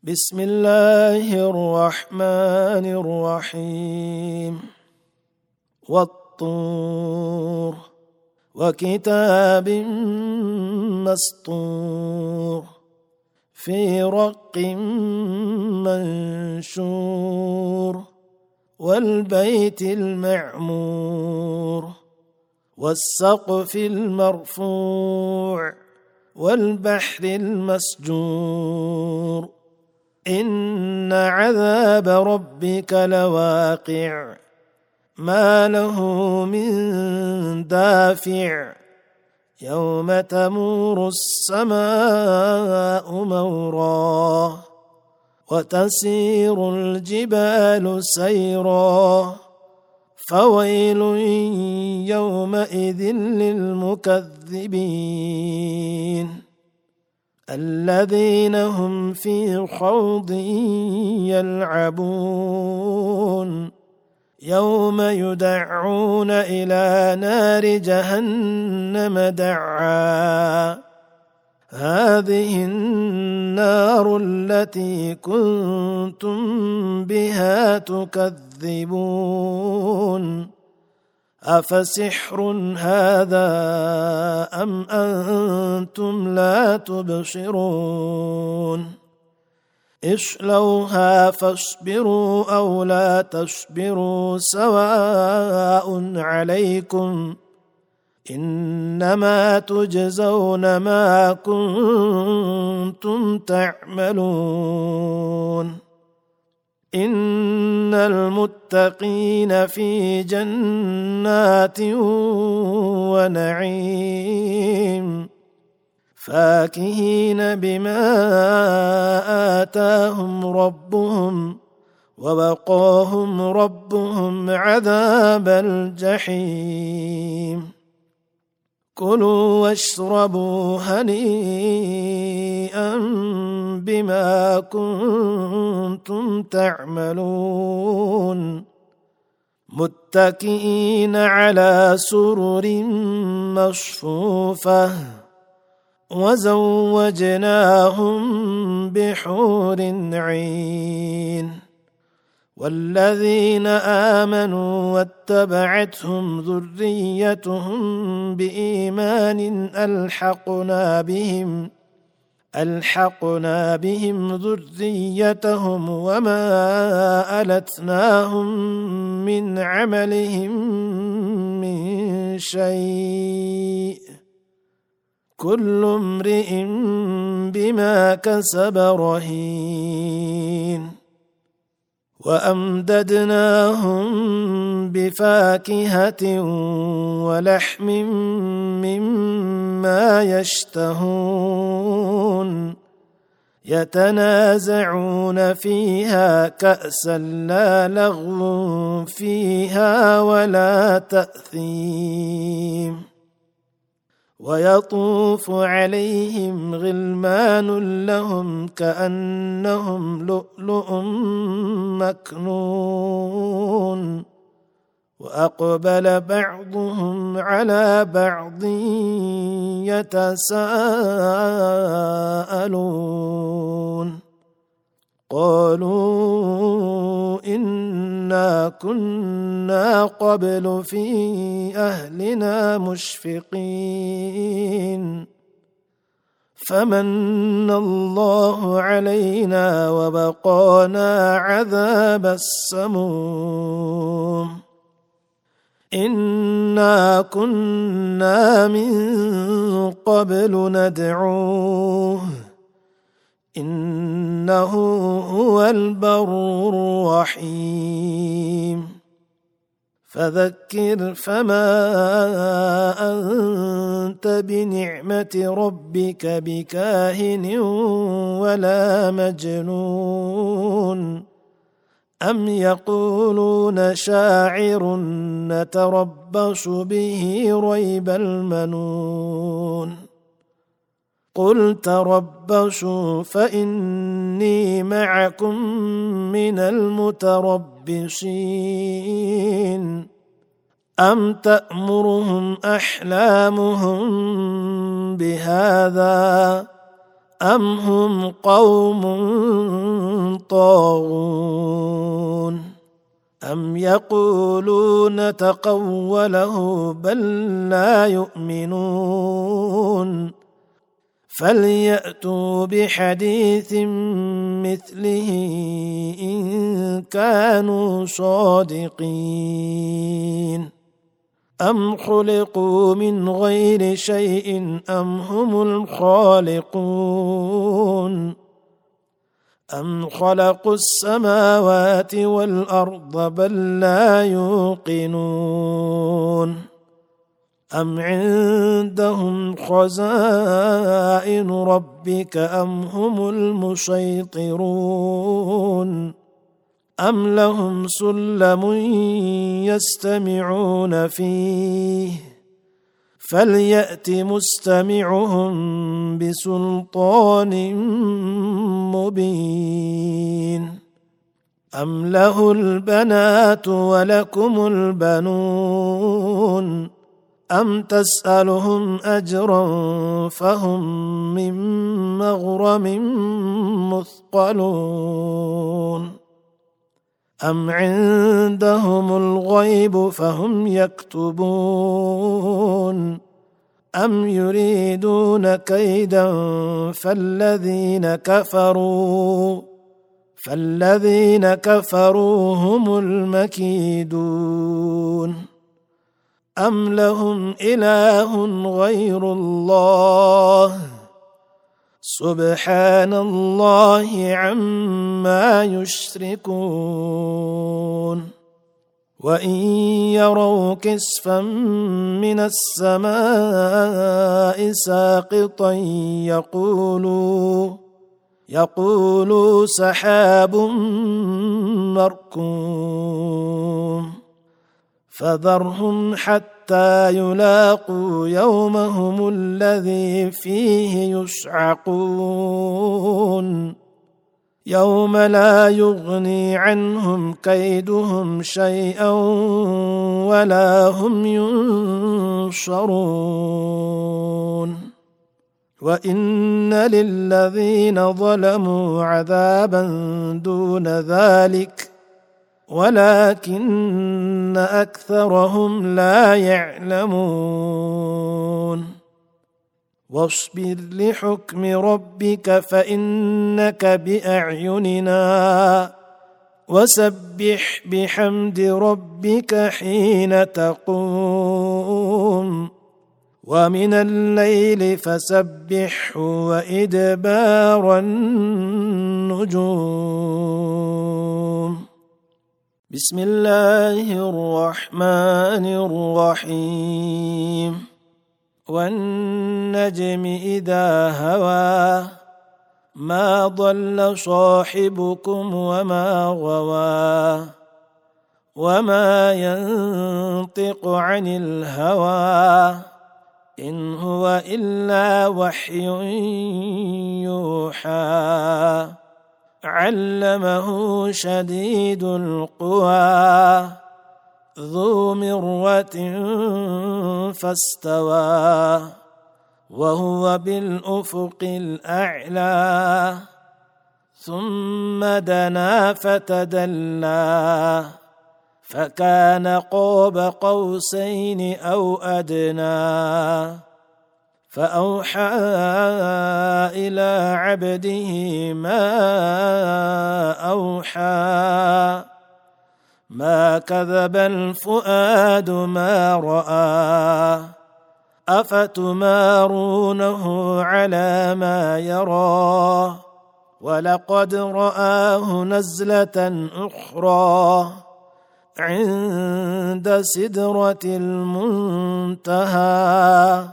بسم الله الرحمن الرحيم والطور وكتاب مسطور في رق منشور والبيت المعمور والسقف المرفوع والبحر المسجور إن عذاب ربك لواقع ما له من دافع يوم تمور السماء مورا وتسير الجبال سيرا فويل يومئذ للمكذبين الذين هم في خوض يلعبون يوم يدعون إلى نار جهنم دعا هذه النار التي كنتم بها تكذبون أفسحر هذا أم أنتم لا تبصرون اصلوها فاصبروا أو لا تصبروا سواء عليكم إنما تجزون ما كنتم تعملون إن المتقين في جنات ونعيم فاكهين بما آتاهم ربهم ووقاهم ربهم عذاب الجحيم كلوا واشربوا هنيئا بما كنتم تعملون متكئين على سرر مصفوفة وزوجناهم بحور عين والذين آمنوا واتبعتهم ذريتهم بإيمان ألحقنا بهم ذريتهم وما ألتناهم من عملهم من شيء كل امرئ بما كسب رهين وأمددناهم بفاكهة ولحم مما يشتهون يتنازعون فيها كأسا لا لغو فيها ولا تأثيم ويطوف عليهم غلمان لهم كأنهم لؤلؤ مكنون وأقبل بعضهم على بعض يتساءلون قالوا إنا كنا قبل في أهلنا مشفقين فمن الله علينا وبقانا عذاب السموم إنا كنا من قبل ندعوه إنه هو البر الرحيم فذكر فما أنت بنعمة ربك بكاهن ولا مجنون أم يقولون شاعر نتربص به ريب المنون قل تربصوا فإني معكم من المتربصين أم تأمرهم أحلامهم بهذا أم هم قوم طاغون أم يقولون تقوله بل لا يؤمنون فليأتوا بحديث مثله إن كانوا صادقين أم خلقوا من غير شيء أم هم الخالقون أم خلقوا السماوات والأرض بل لا يوقنون أم عندهم خزائن ربك أم هم المسيطرون أم لهم سلم يستمعون فيه فليأت مستمعهم بسلطان مبين أم له البنات ولكم البنون أم تسألهم أجرا فهم من مغرم مثقلون أم عندهم الغيب فهم يكتبون أم يريدون كيدا فالذين كفروا هم المكيدون أم لهم إله غير الله سبحان الله عما يشركون وإن يروا كسفا من السماء ساقطا يقولوا سحاب مركوم فذرهم حتى يلاقوا يومهم الذي فيه يصعقون يوم لا يغني عنهم كيدهم شيئا ولا هم ينصرون وإن للذين ظلموا عذابا دون ذلك ولكن أكثرهم لا يعلمون واصبر لحكم ربك فإنك بأعيننا وسبح بحمد ربك حين تقوم ومن الليل فسبحه وإدبار النجوم بسم الله الرحمن الرحيم والنجم إذا هوى ما ضل صاحبكم وما غوى وما ينطق عن الهوى إن هو إلا وحي يوحى علمه شديد القوى ذو مرة فاستوى وهو بالأفق الأعلى ثم دنا فتدلى فكان قاب قوسين أو أدنى فأوحى إلى عبده ما أوحى ما كذب الفؤاد ما رأى أفتمارونه على ما يرى ولقد رآه نزلة أخرى عند سدرة المنتهى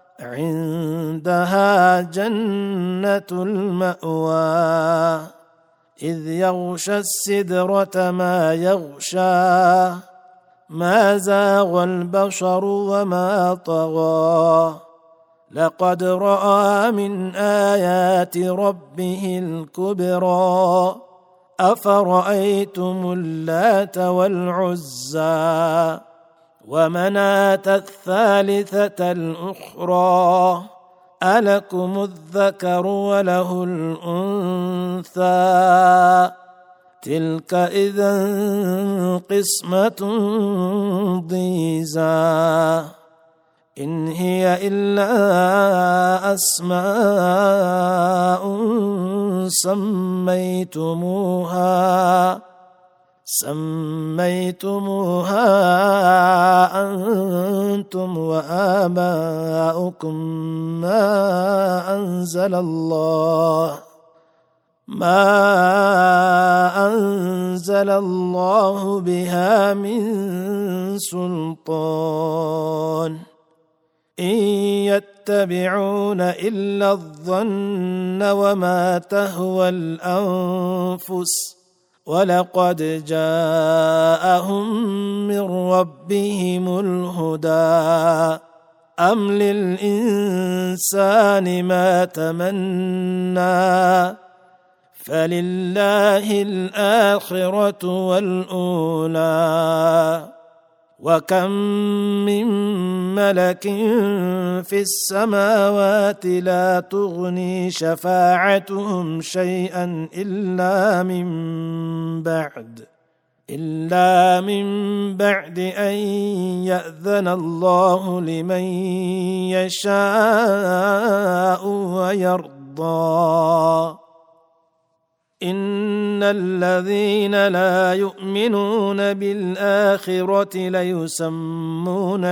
عندها جنة المأوى إذ يغشى السدرة ما يغشى ما زاغ البصر وما طغى لقد رأى من آيات ربه الكبرى أفرأيتم اللات والعزى ومناة الثالثة الأخرى ألكم الذكر وله الأنثى تلك إذا قسمة ضيزى إن هي إلا أسماء سميتموها أنتم وآباؤكم ما أنزل الله بها من سلطان إن يتبعون إلا الظن وما تهوى الأنفس ولقد جاءهم من ربهم الهدى أم للإنسان ما تمنى فلله الآخرة والأولى وكم من ملك في السماوات لا تغني شفاعتهم شيئا إلا من بعد أن يأذن الله لمن يشاء ويرضى إن الذين لا يؤمنون بالآخرة ليسمون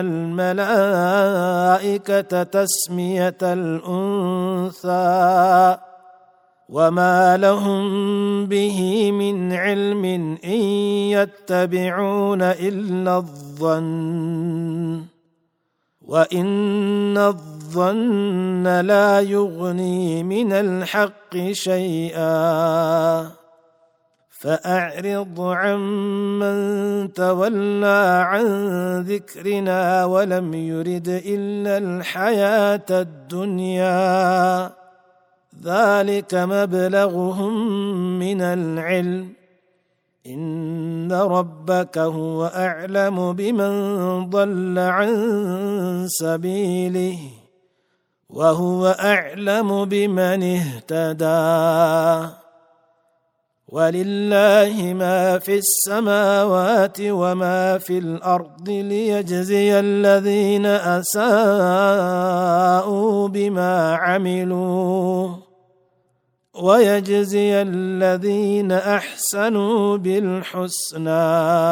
الملائكة تسمية الأنثى وما لهم به من علم إن يتبعون إلا الظن وإن الظن لا يغني من الحق شيئا فأعرض عمن تولى عن ذكرنا ولم يرد إلا الحياة الدنيا ذلك مبلغهم من العلم إن ربك هو أعلم بمن ضل عن سبيله وهو أعلم بمن اهتدى ولله ما في السماوات وما في الأرض ليجزي الذين أساءوا بما عملوا ويجزي الذين أحسنوا بالحسنى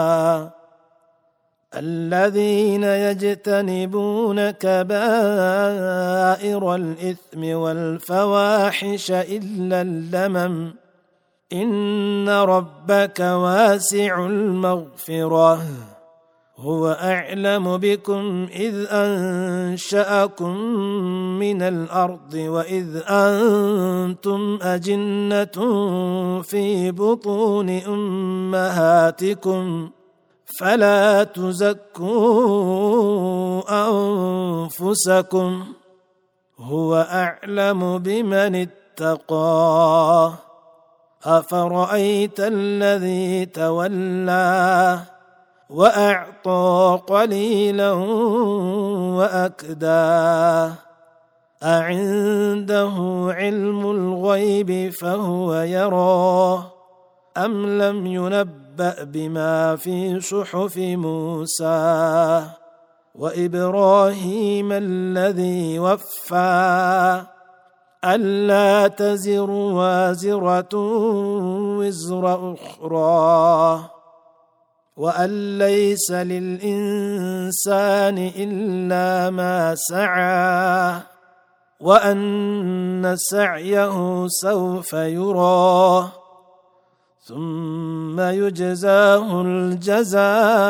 الذين يجتنبون كبائر الإثم والفواحش إلا اللمم إن ربك واسع المغفرة هو أعلم بكم إذ أنشأكم من الأرض وإذ أنتم أجنة في بطون أمهاتكم فلا تزكوا أنفسكم هو أعلم بمن اتقى أفرأيت الذي تولى وأعطى قليلا وأكدى أعنده علم الغيب فهو يرى أم لم ينبأ بما في صحف موسى وإبراهيم الذي وفى ألا تزر وازرة وزر أخرى وأن ليس للإنسان إلا ما سعى وأن سعيه سوف يرى ثم يجزاه الجزاء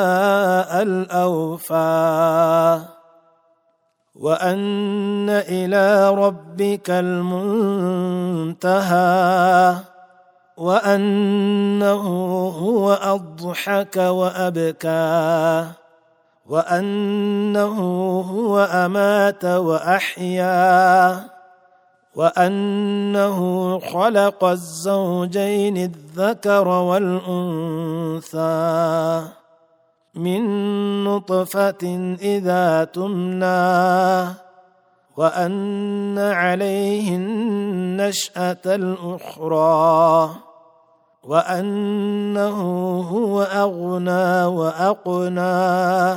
الأوفى وأن إلى ربك المنتهى وأنه هو أضحك وأبكى وأنه هو أمات وأحيا وأنه خلق الزوجين الذكر والأنثى من نطفة إذا تمنى وأن عليه النشأة الأخرى وأنه هو أغنى وأقنى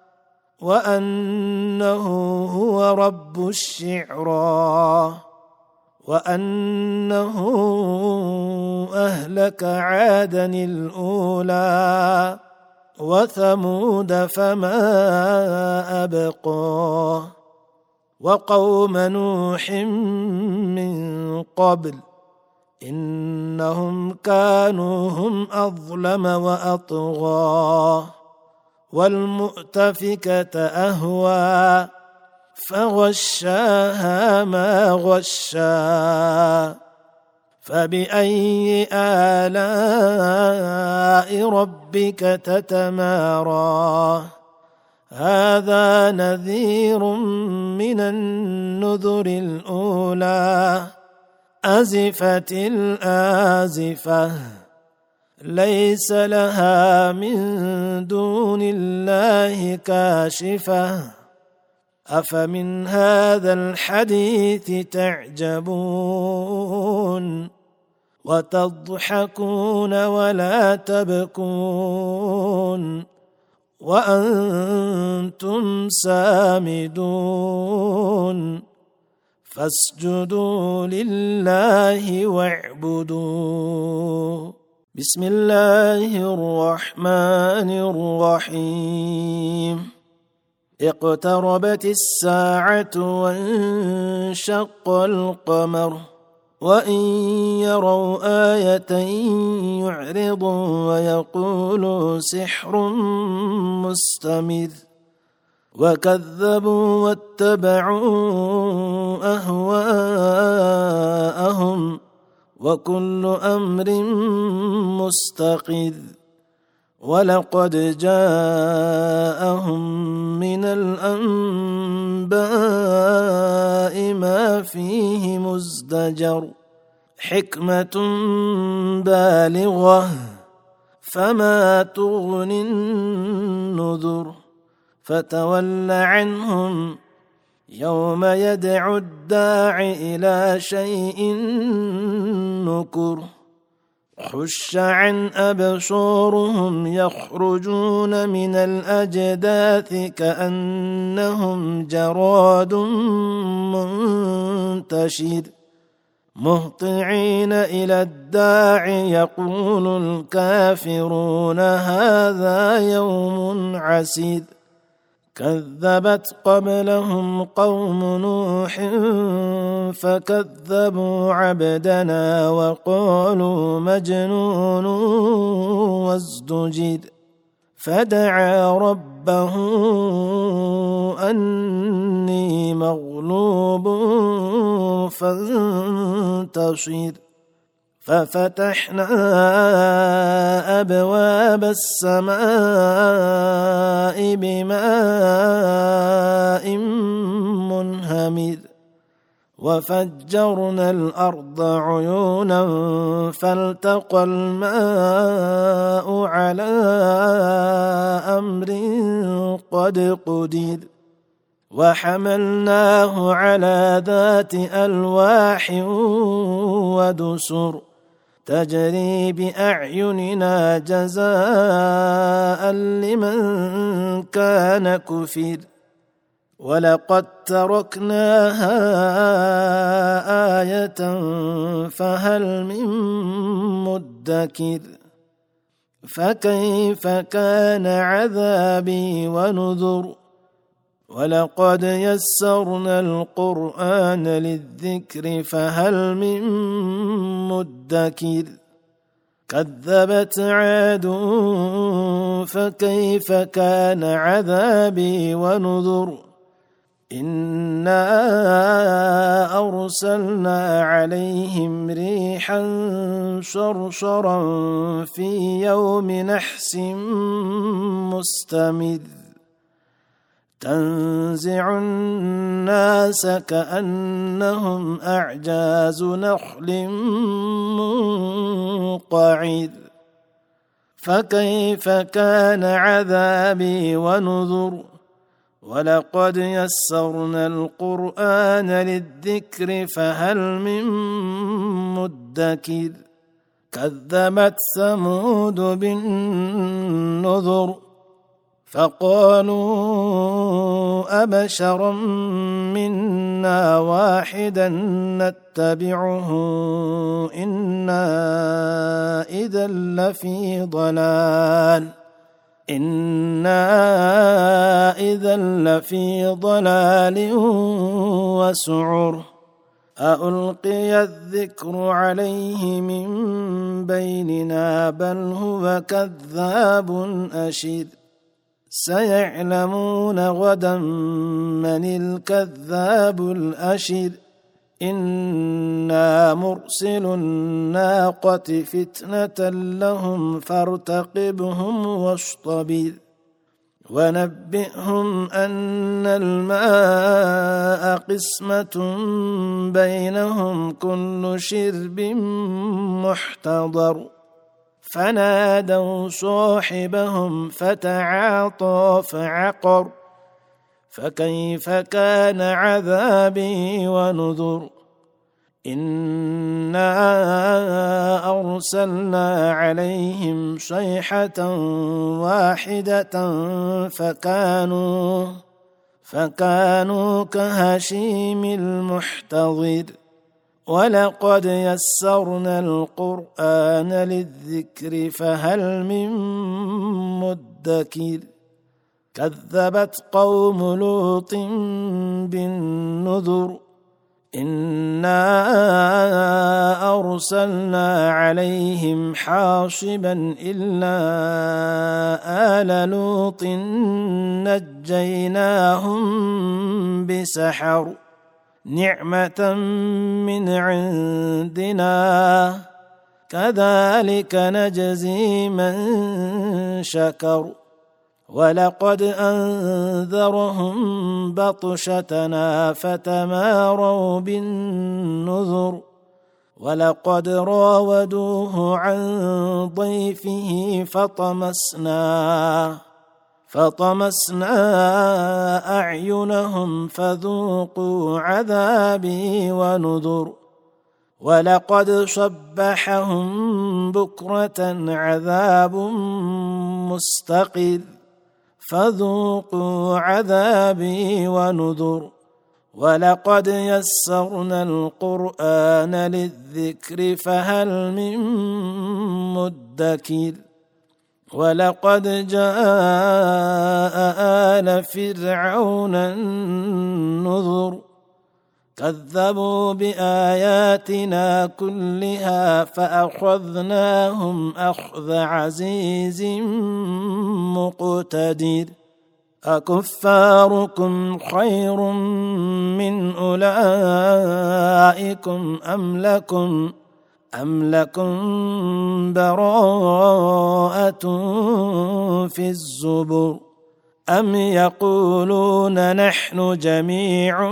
وأنه هو رب الشعرى وأنه أهلك عادا الأولى وثمود فما أبقى وقوم نوح من قبل إنهم كانوا هم أظلم وأطغى والمؤتفكة أهوى فغشاها ما غشا فبأي آلاء ربك تتمارى هذا نذير من النذر الأولى أزفت الآزفة ليس لها من دون الله كاشفة أفمن هذا الحديث تعجبون وتضحكون ولا تبكون وأنتم سامدون فاسجدوا لله واعبدوا بسم الله الرحمن الرحيم اقتربت الساعة وانشق القمر وإن يروا آية يعرضوا ويقولوا سحر مستمر وكذبوا واتبعوا أهواءهم وكل أمر مستقر ولقد جاءهم من الأنباء ما فيه مزدجر حكمة بالغة فما تغني النذر فتول عنهم يوم يدعو الداع إلى شيء نكر خش عن أبصارهم يخرجون من الأجداث كأنهم جراد منتشر مهطعين إلى الداع يقول الكافرون هذا يوم عسير كذبت قبلهم قوم نوح فكذبوا عبدنا وقالوا مجنون وازدجر فدعا ربه أني مغلوب فانتصر ففتحنا أبواب السماء بماء منهمر وفجرنا الأرض عيونا فالتقى الماء على أمر قد قدر وحملناه على ذات ألواح ودسر تجري بأعيننا جزاء لمن كان كفر ولقد تركناها آية فهل من مدكر فكيف كان عذابي ونذر ولقد يسرنا القرآن للذكر فهل من مدكر كذبت عاد فكيف كان عذابي ونذر إنا أرسلنا عليهم ريحا صرصرا في يوم نحس مستمر تنزع الناس كأنهم أعجاز نخل منقعر فكيف كان عذابي ونذر ولقد يسرنا القرآن للذكر فهل من مدكر كذبت ثمود بالنذر فقالوا أبشرا منا واحدا نتبعه إنا إذا لفي ضلال وسعر أألقي الذكر عليه من بيننا بل هو كذاب أشر سيعلمون غدا من الكذاب الأشر إنا مرسل الناقة فتنة لهم فارتقبهم واصطبر ونبئهم أن الماء قسمة بينهم كل شرب محتضر فنادوا صاحبهم فتعاطى فعقر فكيف كان عذابي ونذر إنا أرسلنا عليهم صيحة واحدة فكانوا كهشيم المحتضر ولقد يسرنا القرآن للذكر فهل من مدكر كذبت قوم لوط بالنذر إنا أرسلنا عليهم حاصبا إلا آل لوط نجيناهم بسحر نعمة من عندنا كذلك نجزي من شكر ولقد أنذرهم بطشتنا فتماروا بالنذر ولقد راودوه عن ضيفه فطمسنا أعينهم فذوقوا عذابي ونذر ولقد صبحهم بكرة عذاب مستقر فذوقوا عذابي ونذر ولقد يسرنا القرآن للذكر فهل من مدكر ولقد جاء آل فرعون النذر كذبوا بآياتنا كلها فأخذناهم أخذ عزيز مقتدر أكفاركم خير من أولئكم أم لكم براءة في الزبر أم يقولون نحن جميع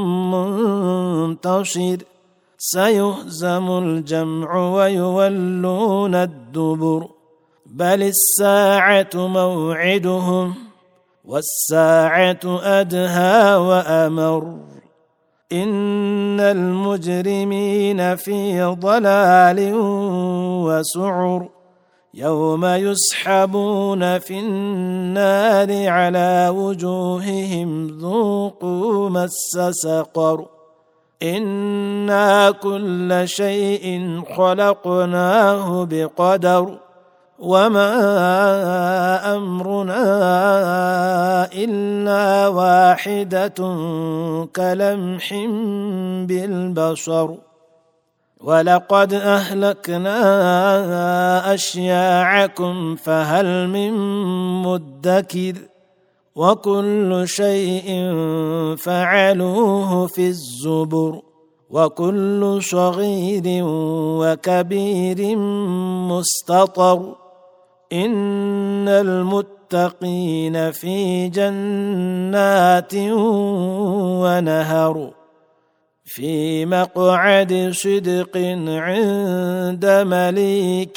منتصر سيهزم الجمع ويولون الدبر بل الساعة موعدهم والساعة أدهى وأمر إن المجرمين في ضلال وسعر يوم يسحبون في النار على وجوههم ذوقوا مس سقر إنا كل شيء خلقناه بقدر وما أمرنا إلا واحدة كلمح بالبصر ولقد أهلكنا أشياعكم فهل من مدكر وكل شيء فعلوه في الزبر وكل صغير وكبير مستطر إن المتقين في جنات ونهر في مقعد صدق عند مليك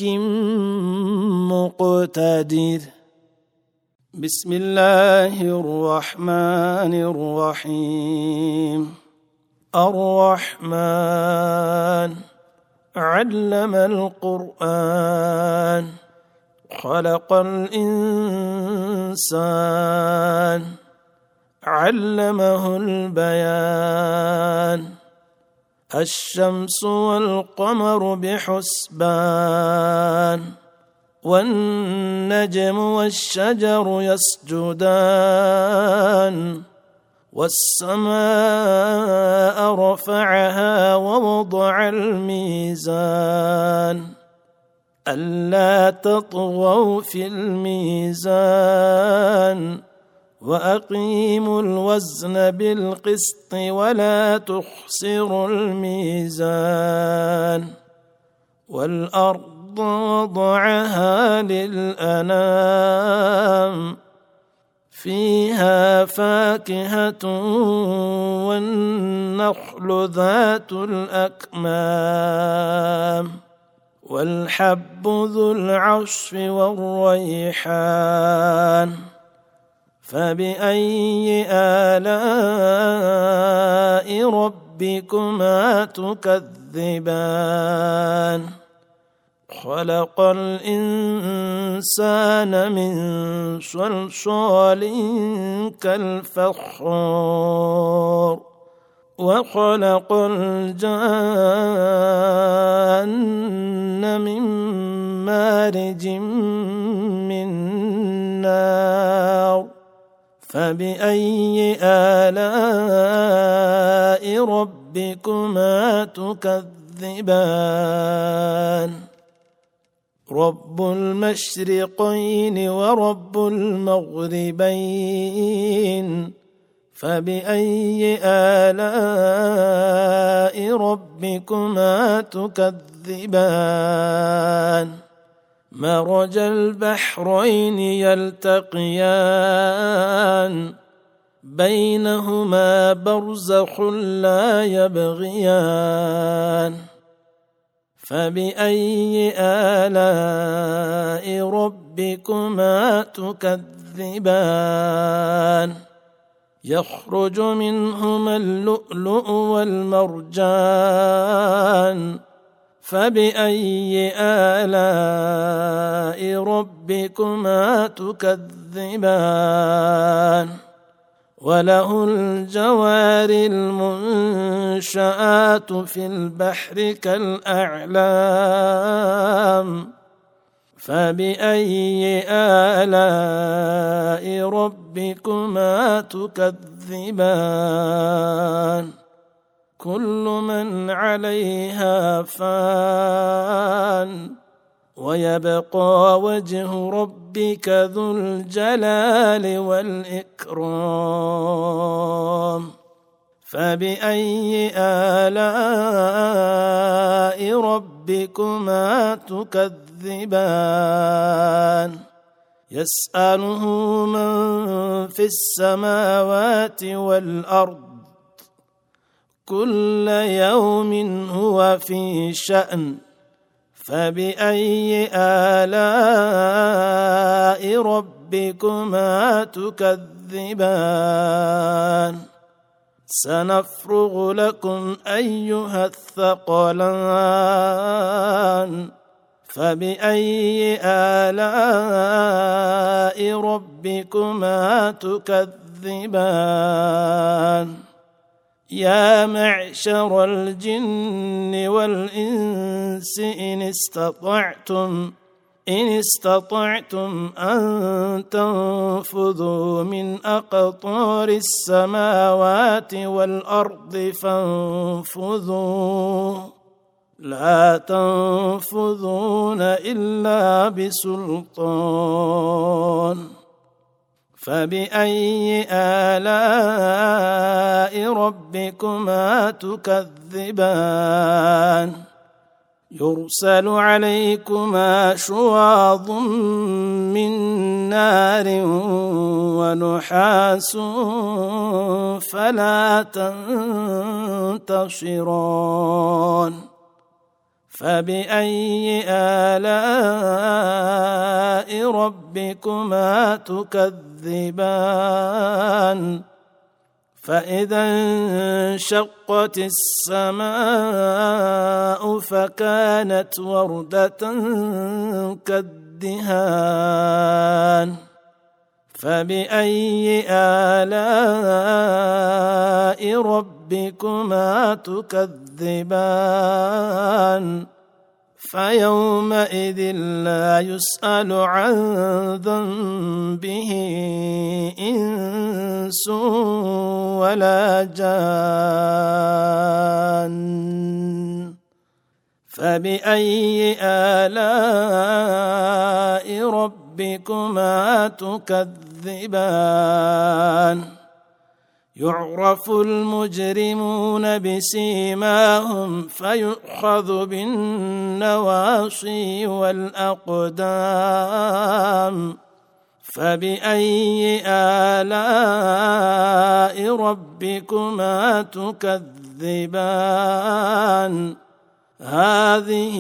مقتدر بسم الله الرحمن الرحيم الرحمن علم القرآن خلق الإنسان علمه البيان الشمس والقمر بحسبان والنجم والشجر يسجدان والسماء رفعها ووضع الميزان ألا تطغوا في الميزان وأقيموا الوزن بالقسط ولا تخسروا الميزان والأرض وضعها للأنام فيها فاكهة والنخل ذات الأكمام والحب ذو العصف والريحان فبأي آلاء ربكما تكذبان خلق الإنسان من صلصال كالفخار وخلق الجان من مارج من نار فبأي آلاء ربكما تكذبان رب المشرقين ورب المغربين فبأي آلاء ربكما تكذبان مرج البحرين يلتقيان بينهما برزخ لا يبغيان فبأي آلاء ربكما تكذبان يخرج منهما اللؤلؤ والمرجان فبأي آلاء ربكما تكذبان وله الجوار المنشآت في البحر كالأعلام فبأي آلاء ربكما تكذبان كل من عليها فان ويبقى وجه ربك ذو الجلال والإكرام فبأي آلاء ربكما تكذبان يسأله من في السماوات والأرض كل يوم هو في شأن فبأي آلاء ربكما تكذبان سنفرغ لكم أيها الثقلان فبأي آلاء ربكما تكذبان يا معشر الجن والإنس إن استطعتم أن تنفذوا من أقطار السماوات والأرض فانفذوا لا تنفذون إلا بسلطان فبأي آلاء ربكما تكذبان يرسل عليكما شواظ من نار ونحاس فلا تنتصران فبأي آلاء ربكما تكذبان فإذا انشقت السماء فكانت وردة كالدهان فبأي آلاء ربكما تكذبان فيومئذ لا يسأل عن ذنبه إنس ولا جان فبأي آلاء ربكما تكذبان يعرف المجرمون بسيماهم فيؤخذ بالنواصي والأقدام فبأي آلاء ربكما تكذبان هذه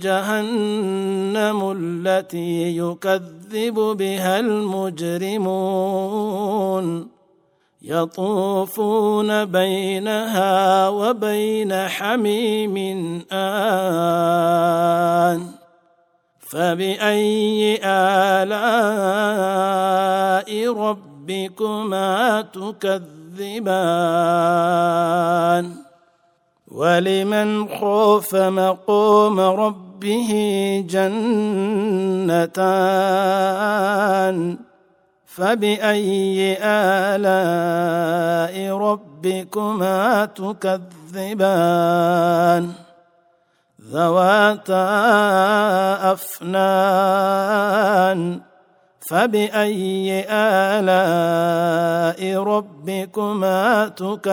جهنم التي يكذب بها المجرمون يطوفون بينها وبين حميم آن فبأي آلاء ربكما تكذبان ولمن خاف مقام ربه جنتان فبأي آلاء ربكما تكذبان ذواتا أفنان فبأي آلاء ربكما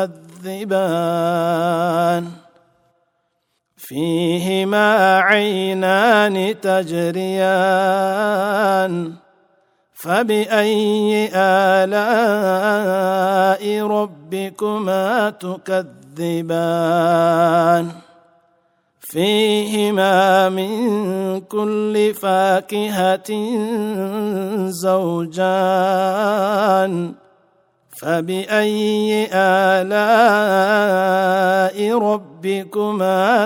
تكذبان فيهما عينان تجريان فبأي آلاء ربكما تكذبان فيهما من كل فاكهة زوجان فبأي آلاء ربكما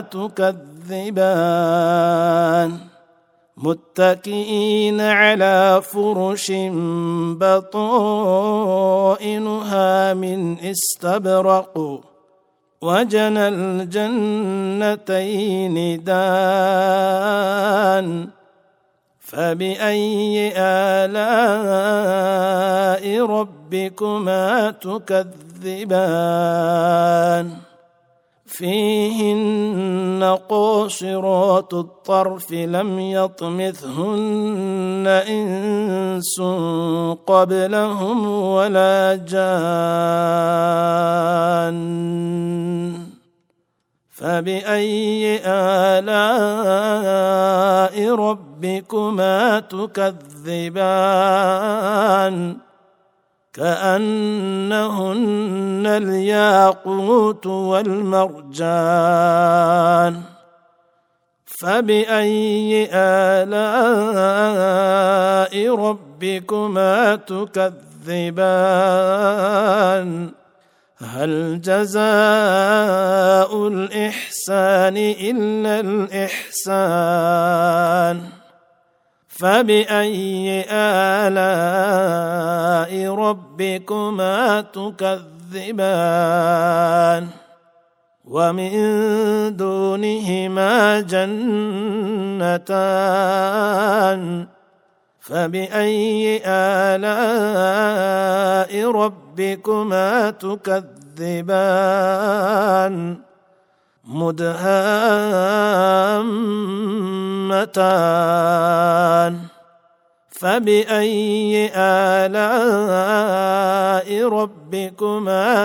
تكذبان متكئين على فرش بطائنها من استبرق وجنى الجنتين دان فبأي آلاء ربكما تكذبان فيهن قاصرات الطرف لم يطمثهن إنس قبلهم ولا جان فبأي آلاء ربكما تكذبان كأنهن الياقوت والمرجان فبأي آلاء ربكما تكذبان هل جزاء الإحسان إلا الإحسان فبأي آلاء ربكما تكذبان ومن دونهما جنتان فبأي آلاء ربكما تكذبان مدهامتان فبأي آلاء ربكما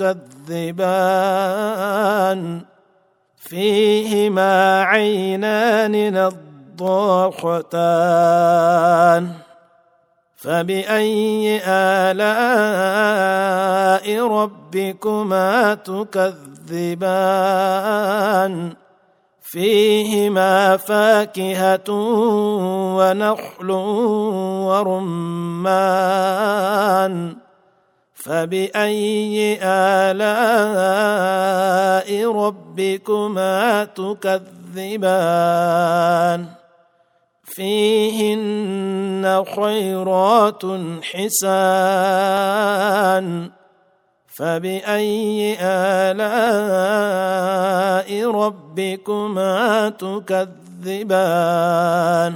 تكذبان فيهما عينان نضاختان فبأي آلاء ربكما تكذبان فيهما فاكهة ونخل ورمان فبأي آلاء ربكما تكذبان فيهن خيرات حسان فبأي آلاء ربكما تكذبان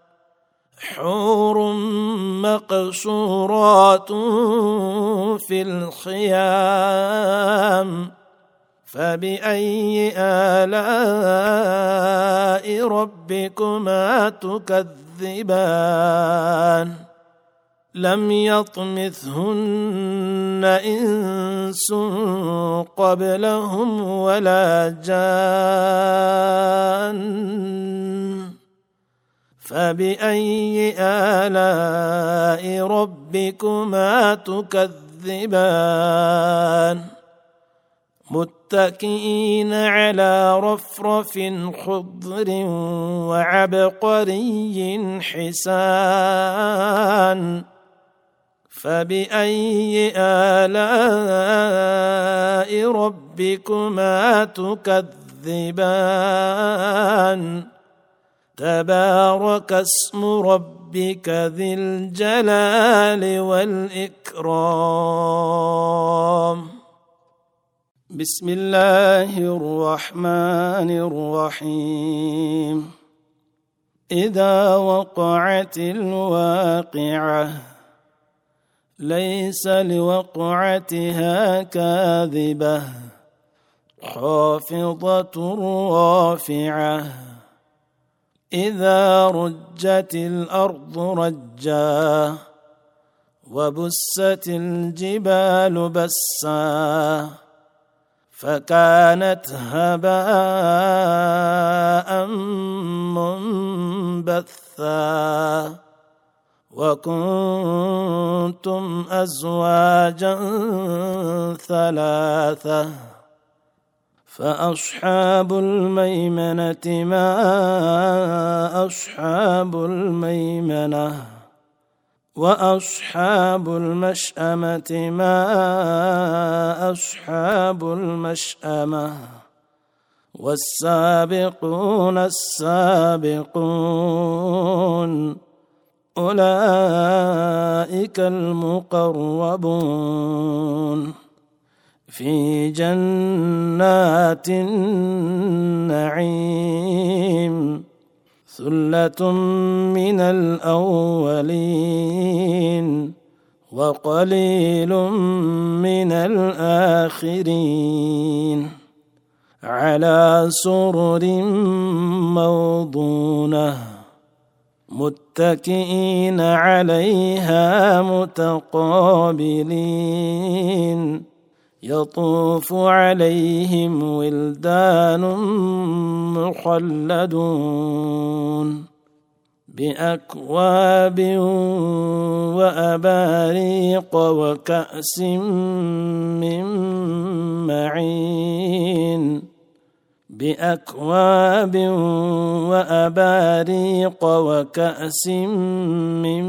حور مقصورات في الخيام فبأي آلاء ربكما تكذبان لم يطمثهن إنس قبلهم ولا جان فبأي آلاء ربكما تكذبان متكئين على رفرف خضر وعبقري حسان فبأي آلاء ربكما تكذبان تبارك اسم ربك ذي الجلال والإكرام بسم الله الرحمن الرحيم إذا وقعت الواقعة ليس لوقعتها كاذبة خافضة رافعة إذا رجت الأرض رجا وبست الجبال بسا فكانت هباء منبثا وكنتم أزواجا ثلاثة فأصحاب الميمنة ما أصحاب الميمنة وأصحاب المشأمة ما أصحاب المشأمة والسابقون السابقون أولئك المقربون في جنات النعيم ثلة من الأولين وقليل من الآخرين على سرر موضونة متكئين عليها متقابلين يطوف عليهم ولدان مخلدون بأكواب وأباريق وكأس من معين بأكواب وأباريق وكأس من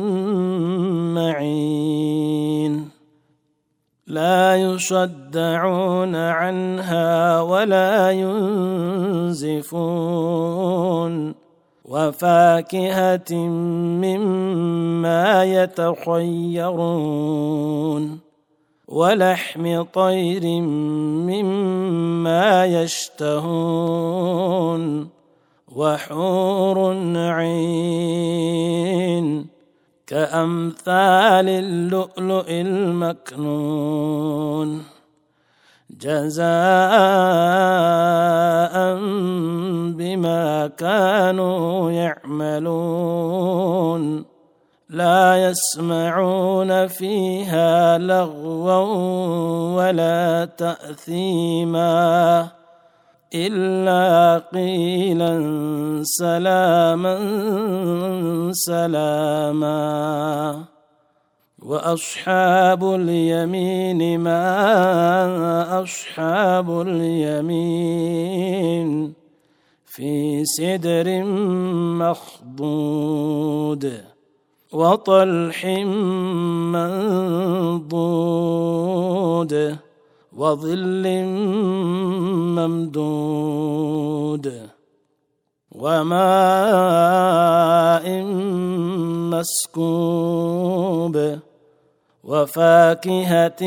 معين لا يصدعون عنها ولا ينزفون وفاكهة مما يتخيرون ولحم طير مما يشتهون وحور عين كأمثال اللؤلؤ المكنون جزاء بما كانوا يعملون لا يسمعون فيها لغوا ولا تأثيما إلا قيلا سلاما سلاما وأصحاب اليمين ما أصحاب اليمين في سدر مخضود وطلح منضود وظل ممدود وماء مسكوب وفاكهة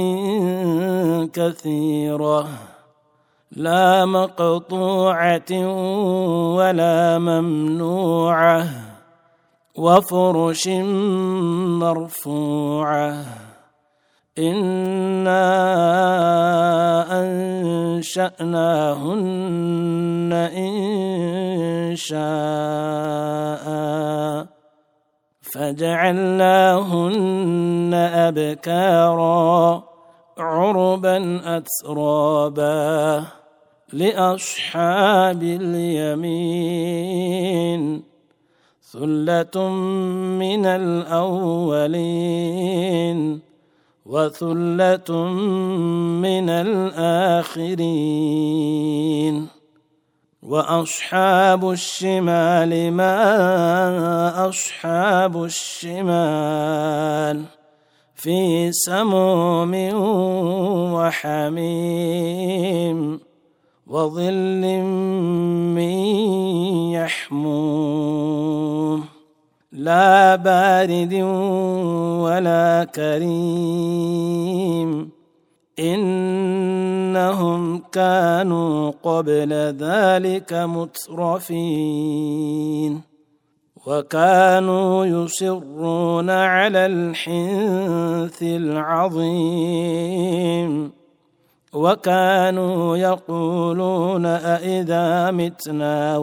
كثيرة لا مقطوعة ولا ممنوعة وفرش مرفوعة إنا أنشأناهن إنشاء فجعلناهن أبكارا عربا أترابا لأصحاب اليمين ثلة من الأولين وثلة من الآخرين وأصحاب الشمال ما أصحاب الشمال في سموم وحميم وظل من يحموم لا بارد ولا كريم إنهم كانوا قبل ذلك مترفين وكانوا يصرون على الحنث العظيم وكانوا يقولون أإذا متنا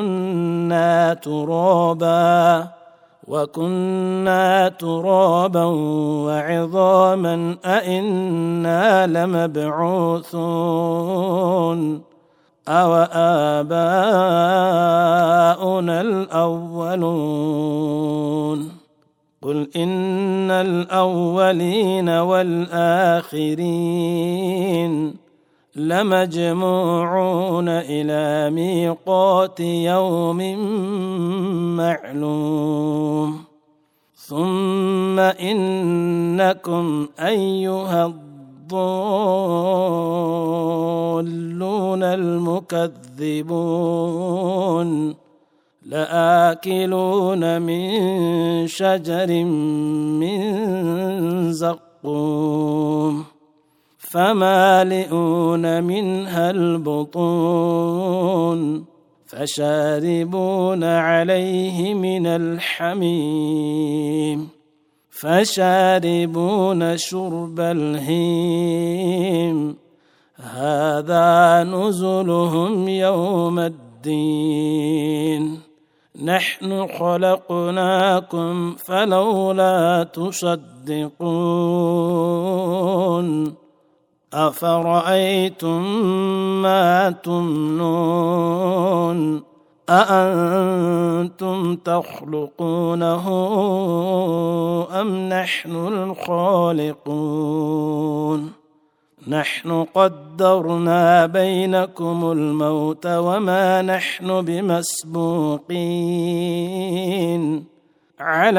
وكنا ترابا وعظاما أإنا لمبعوثون أو آباؤنا الأولون قل إن الأولين والآخرين لمجموعون إلى ميقات يوم معلوم ثم إنكم أيها الضالون المكذبون لآكلون من شجر من زقوم فمالئون منها البطون فشاربون عليه من الحميم فشاربون شرب الهيم هذا نزلهم يوم الدين نحن خلقناكم فلولا تصدقون أفرأيتم ما تمنون أأنتم تخلقونه أم نحن الخالقون نحن قدرنا بينكم الموت وما نحن بمسبوقين على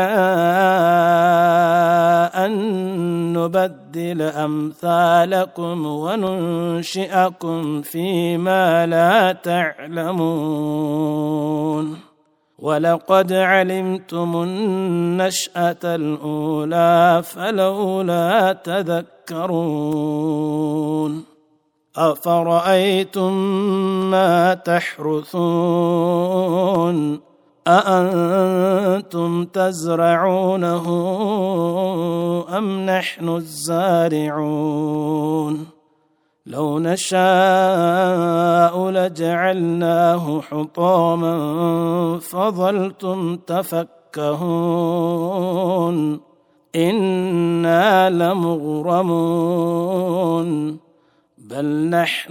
أن نبدل أمثالكم وننشئكم فيما لا تعلمون ولقد علمتم النشأة الأولى فلولا تذكرون أفرأيتم ما تحرثون أأنتم تزرعونه أم نحن الزارعون لو نشاء لجعلناه حطاما فظلتم تفكهون إنا لمغرمون بل نحن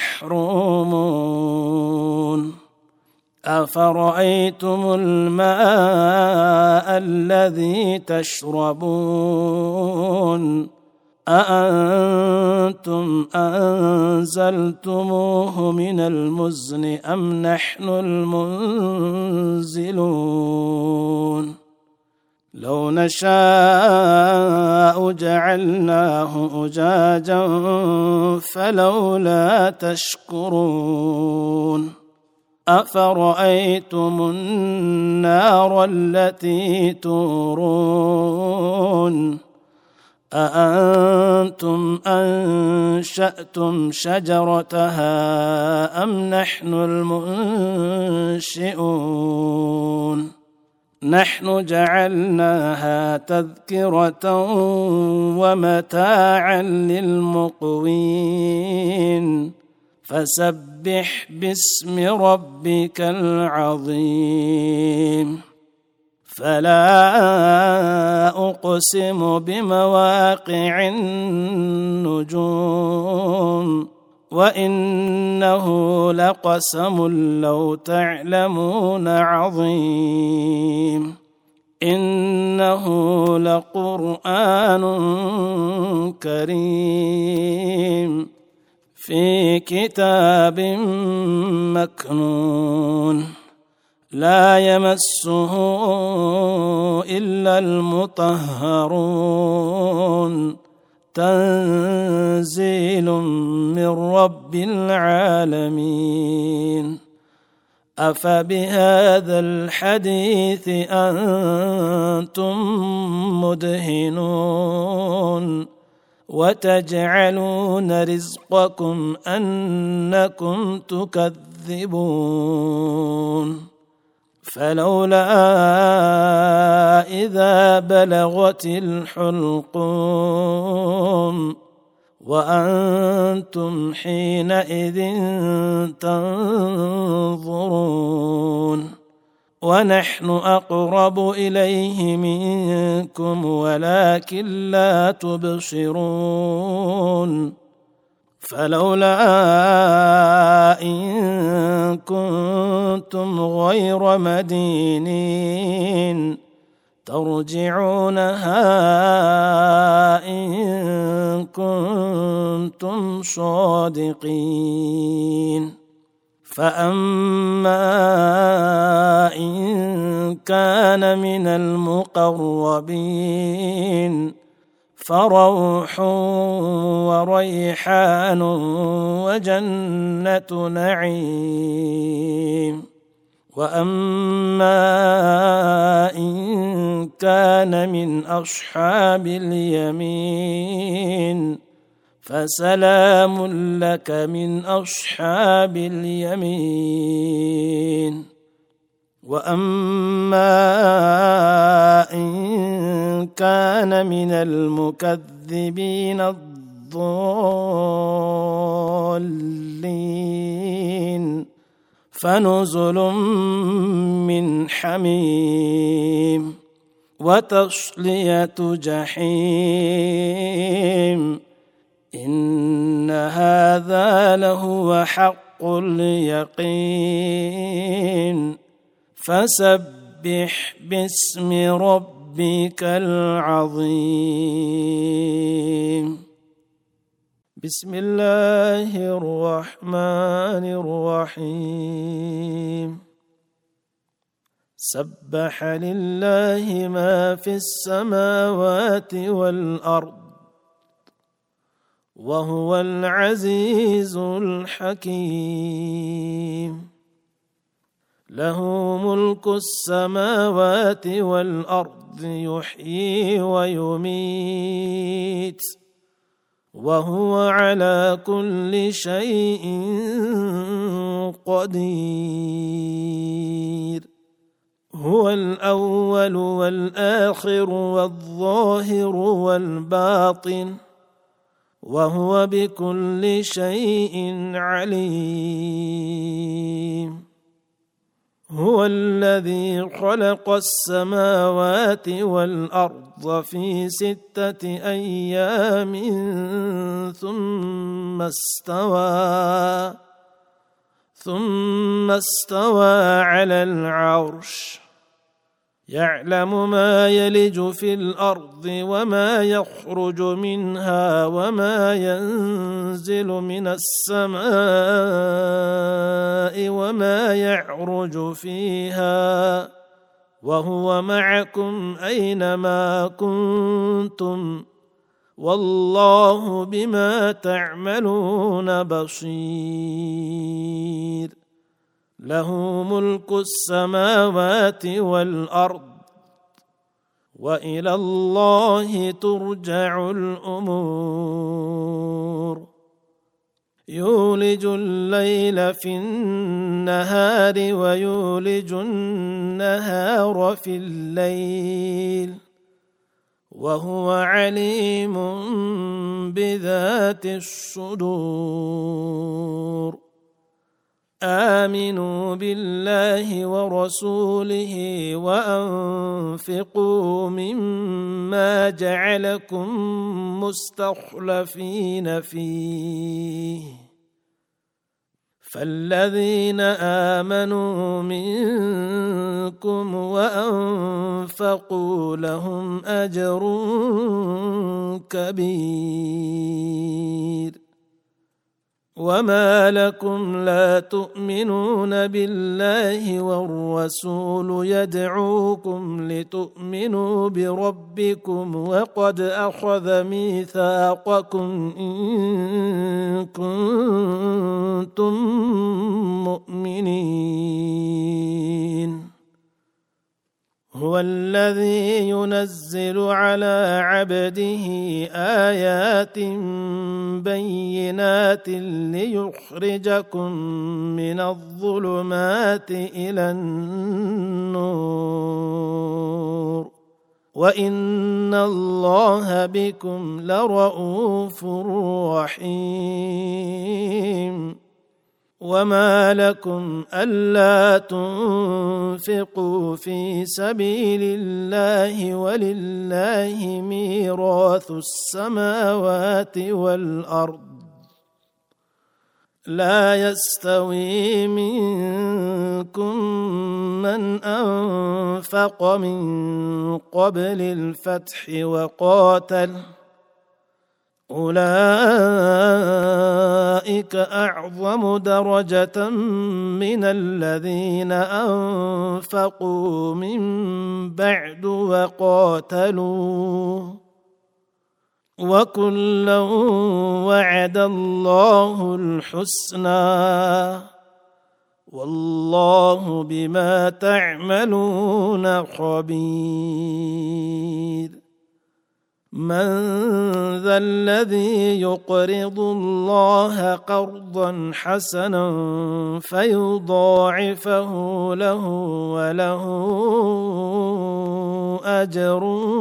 محرومون أفرأيتم الماء الذي تشربون أأنتم أنزلتموه من المزن أم نحن المنزلون لو نشاء جعلناه أجاجا فلولا تشكرون أفرأيتم النار التي تورون أأنتم أنشأتم شجرتها أم نحن المنشئون نحن جعلناها تذكرة ومتاعا للمقوين فسبح باسم ربك العظيم فلا أقسم بمواقع النجوم وإنه لقسم لو تعلمون عظيم إنه لقرآن كريم في كتاب مكنون لا يمسه إلا المطهرون تنزيل من رب العالمين أفبهذا الحديث أنتم مدهنون وتجعلون رزقكم أنكم تكذبون فلولا إذا بلغت الحلقوم وأنتم حينئذ تنظرون ونحن أقرب إليه منكم ولكن لا تبصرون فلولا إن كنتم غير مدينين ترجعونها إن كنتم صادقين فأما إن كان من المقربين فروح وريحان وجنة نعيم وأما إن كان من أصحاب اليمين فسلام لك من أصحاب اليمين وأما إن كان من المكذبين الضالين فنزل من حميم وتصلية جحيم إن هذا لهو حق اليقين فسبح باسم ربك العظيم بسم الله الرحمن الرحيم سبح لله ما في السماوات والأرض وهو العزيز الحكيم له ملك السماوات والأرض يحيي ويميت وهو على كل شيء قدير هو الأول والآخر والظاهر والباطن وهو بكل شيء عليم هو الذي خلق السماوات والأرض في 6 أيام ثم استوى على العرش يعلم ما يلج في الأرض وما يخرج منها وما ينزل من السماء وما يعرج فيها وهو معكم أينما كنتم والله بما تعملون بصير له ملك السماوات والأرض وإلى الله ترجع الأمور يولج الليل في النهار ويولج النهار في الليل وهو عليم بذات الصدور آمنوا بالله ورسوله وأنفقوا مما جعلكم مستخلفين فيه فالذين آمنوا منكم وأنفقوا لهم أجر كبير وما لكم لا تؤمنون بالله والرسول يدعوكم لتؤمنوا بربكم وقد أخذ ميثاقكم إن كنتم مؤمنين هو الذي ينزل على عبده آيات بينات ليخرجكم من الظلمات إلى النور وإن الله بكم لرءوف رحيم وما لكم ألا تنفقوا في سبيل الله ولله ميراث السماوات والأرض لا يستوي منكم من أنفق من قبل الفتح وقاتل أولئك أعظم درجة من الذين أنفقوا من بعد وقاتلوا وكلا وعد الله الحسنى والله بما تعملون خبير من ذا الذي يقرض الله قرضا حسنا فيضاعفه له وله أجر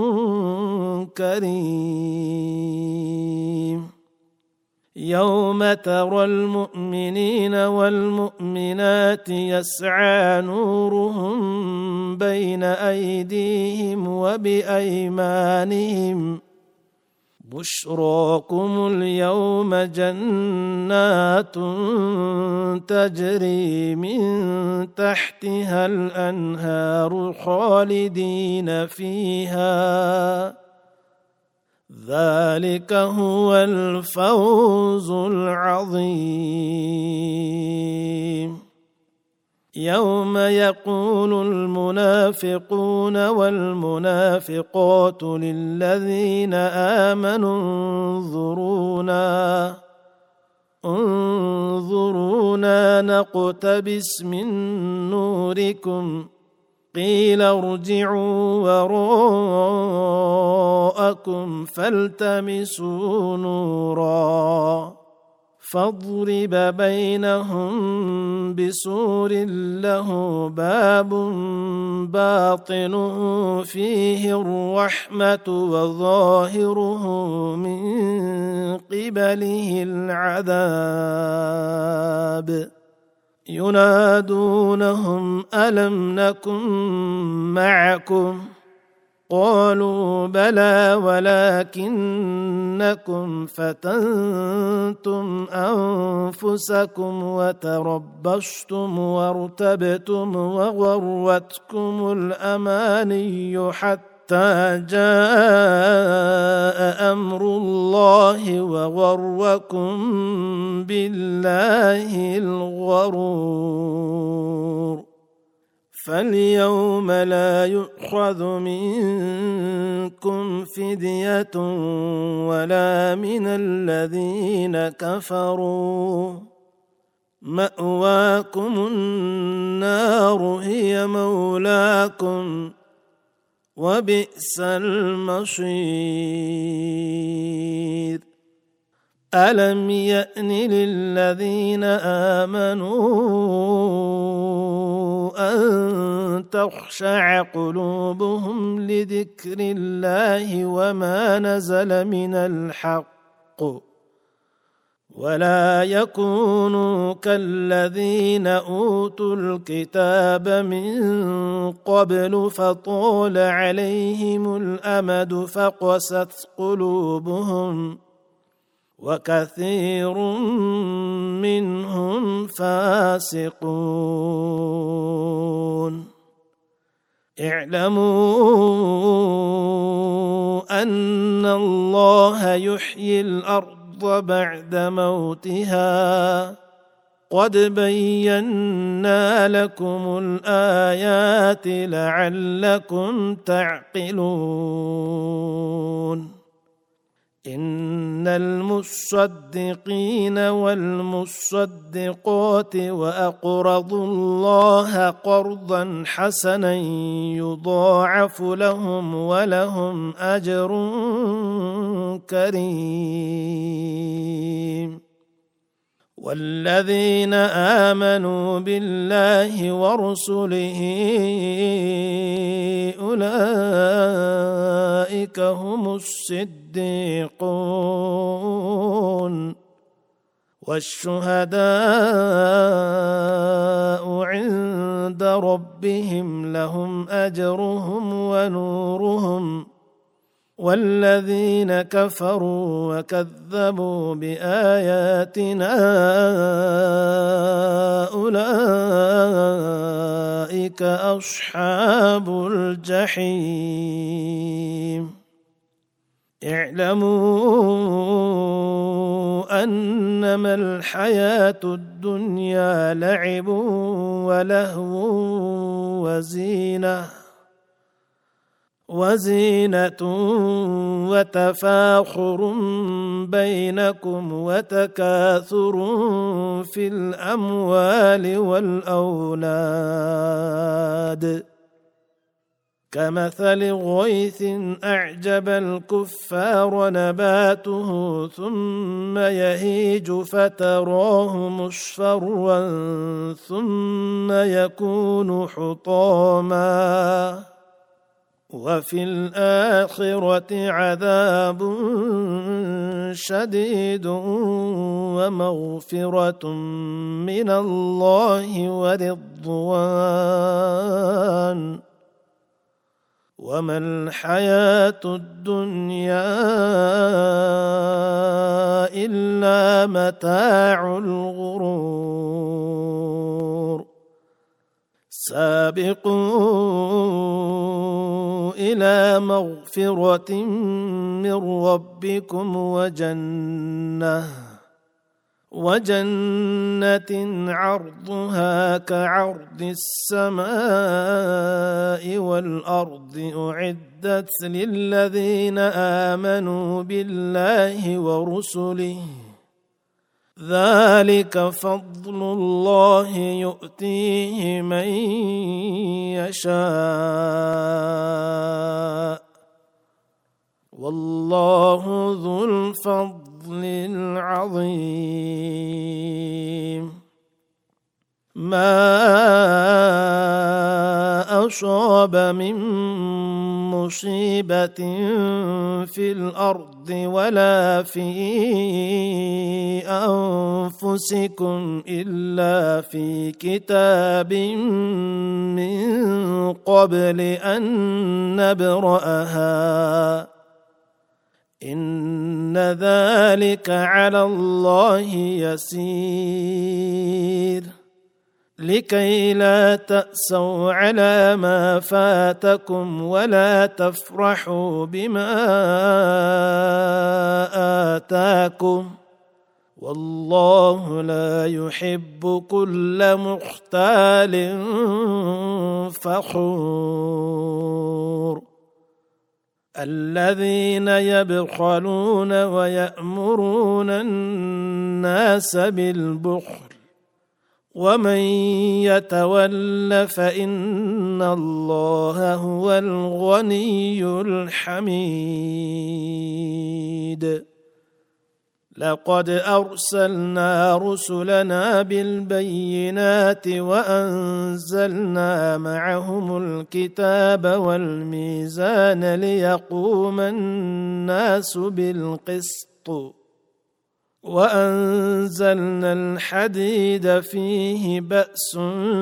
كريم يوم ترى المؤمنين والمؤمنات يسعى نورهم بين أيديهم وبأيمانهم بشراكم اليوم جنات تجري من تحتها الأنهار خالدين فيها ذلك هو الفوز العظيم يوم يقول المنافقون والمنافقات للذين آمنوا انظرونا نقتبس من نوركم قيل ارجعوا وراءكم فالتمسوا نورا فاضرب بينهم بسور له باب باطنه فيه الرحمة وظاهره من قبله العذاب ينادونهم ألم نكن معكم قالوا بلى ولكنكم فتنتم أنفسكم وتربصتم وارتبتم وغرتكم الأماني حتى جاء أمر الله وغركم بالله الغرور فاليوم لا يؤخذ منكم فدية ولا من الذين كفروا، مأواكم النار هي مولاكم وبئس المصير. ألم يأن للذين آمنوا أن تخشع قلوبهم لذكر الله وما نزل من الحق، ولا يكونوا كالذين أوتوا الكتاب من قبل فطال عليهم الأمد فقست قلوبهم وكثير منهم فاسقون. اعلموا أن الله يحيي الأرض بعد موتها، قد بينا لكم الآيات لعلكم تعقلون. إن المصدقين والمصدقات وأقرضوا الله قرضا حسنا يضاعف لهم ولهم أجر كريم. والذين آمنوا بالله ورسله أولئك هم الصديقون والشهداء عند ربهم لهم أجرهم ونورهم. والذين كفروا وكذبوا بآياتنا أولئك أصحاب الجحيم. اعلموا أنما الحياة الدنيا لعب ولهو وزينة وتفاخر بينكم وتكاثر في الأموال والأولاد، كمثل غيث أعجب الكفار نباته ثم يهيج فتراه مصفرا ثم يكون حطاما، وفي الآخرة عذاب شديد ومغفرة من الله ورضوان، وما الحياة الدنيا إلا متاع الغرور. سابقوا إلى مغفرة من ربكم وجنة عرضها كعرض السماء والأرض أعدت للذين آمنوا بالله ورسله، ذلك فضل الله يؤتيه من يشاء، والله ذو الفضل العظيم. ما أصاب من مصيبة في الأرض ولا في أنفسكم إلا في كتاب من قبل أن نبرأها، إن ذلك على الله يسير، لكي لا تأسوا على ما فاتكم ولا تفرحوا بما آتاكم، والله لا يحب كل مختال فخور الذين يبخلون ويأمرون الناس بالبخل ومن يتول فإن الله هو الغني الحميد لقد أرسلنا رسلنا بالبينات وأنزلنا معهم الكتاب والميزان ليقوم الناس بالقسط وأنزلنا الحديد فيه بأس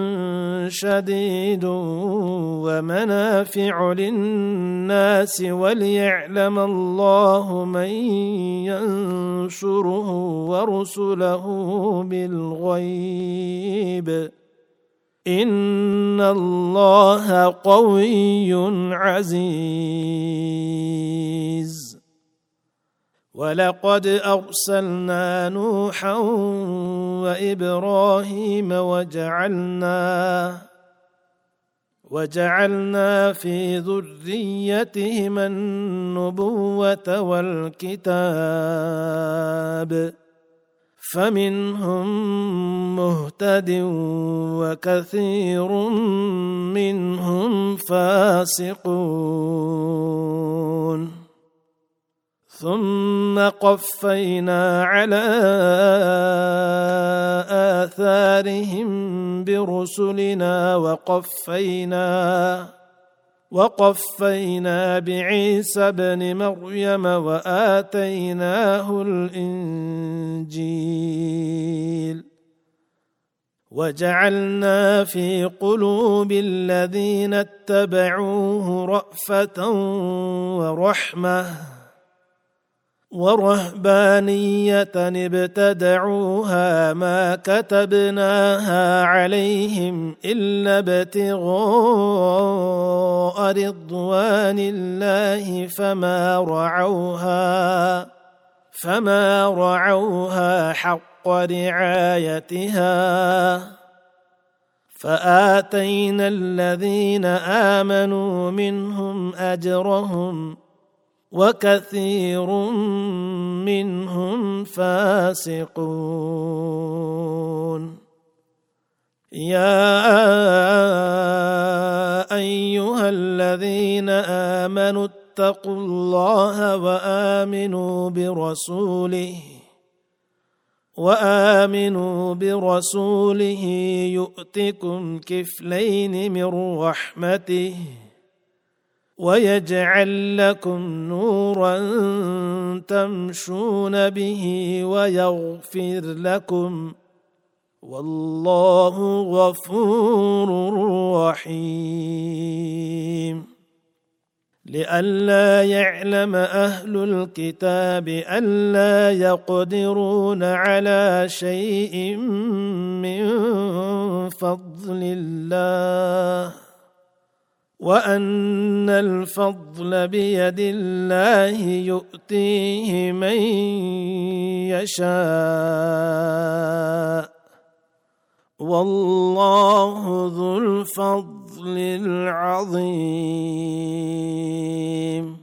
شديد ومنافع للناس وليعلم الله من ينصره ورسله بالغيب إن الله قوي عزيز ولقد أرسلنا نوحا وإبراهيم وجعلنا في ذريتهما النبوة والكتاب فمنهم مهتد وكثير منهم فاسقون ثم قفينا على آثارهم برسلنا وقفينا بعيسى ابن مريم وآتيناه الإنجيل وجعلنا في قلوب الذين اتبعوه رأفة ورحمة ورهبانية ابتدعوها ما كتبناها عليهم إلا ابتغاء رضوان الله فما رعوها حق رعايتها فآتينا الذين آمنوا منهم أجرهم وكثير منهم فاسقون يا أيها الذين آمنوا اتقوا الله وآمنوا برسوله يؤتكم كفلين من رحمته ويجعل لكم نورا تمشون به ويغفر لكم والله غفور رحيم لئلا يعلم أهل الكتاب ألا يقدرون على شيء من فضل الله وأن الفضل بيد الله يؤتيه من يشاء والله ذو الفضل العظيم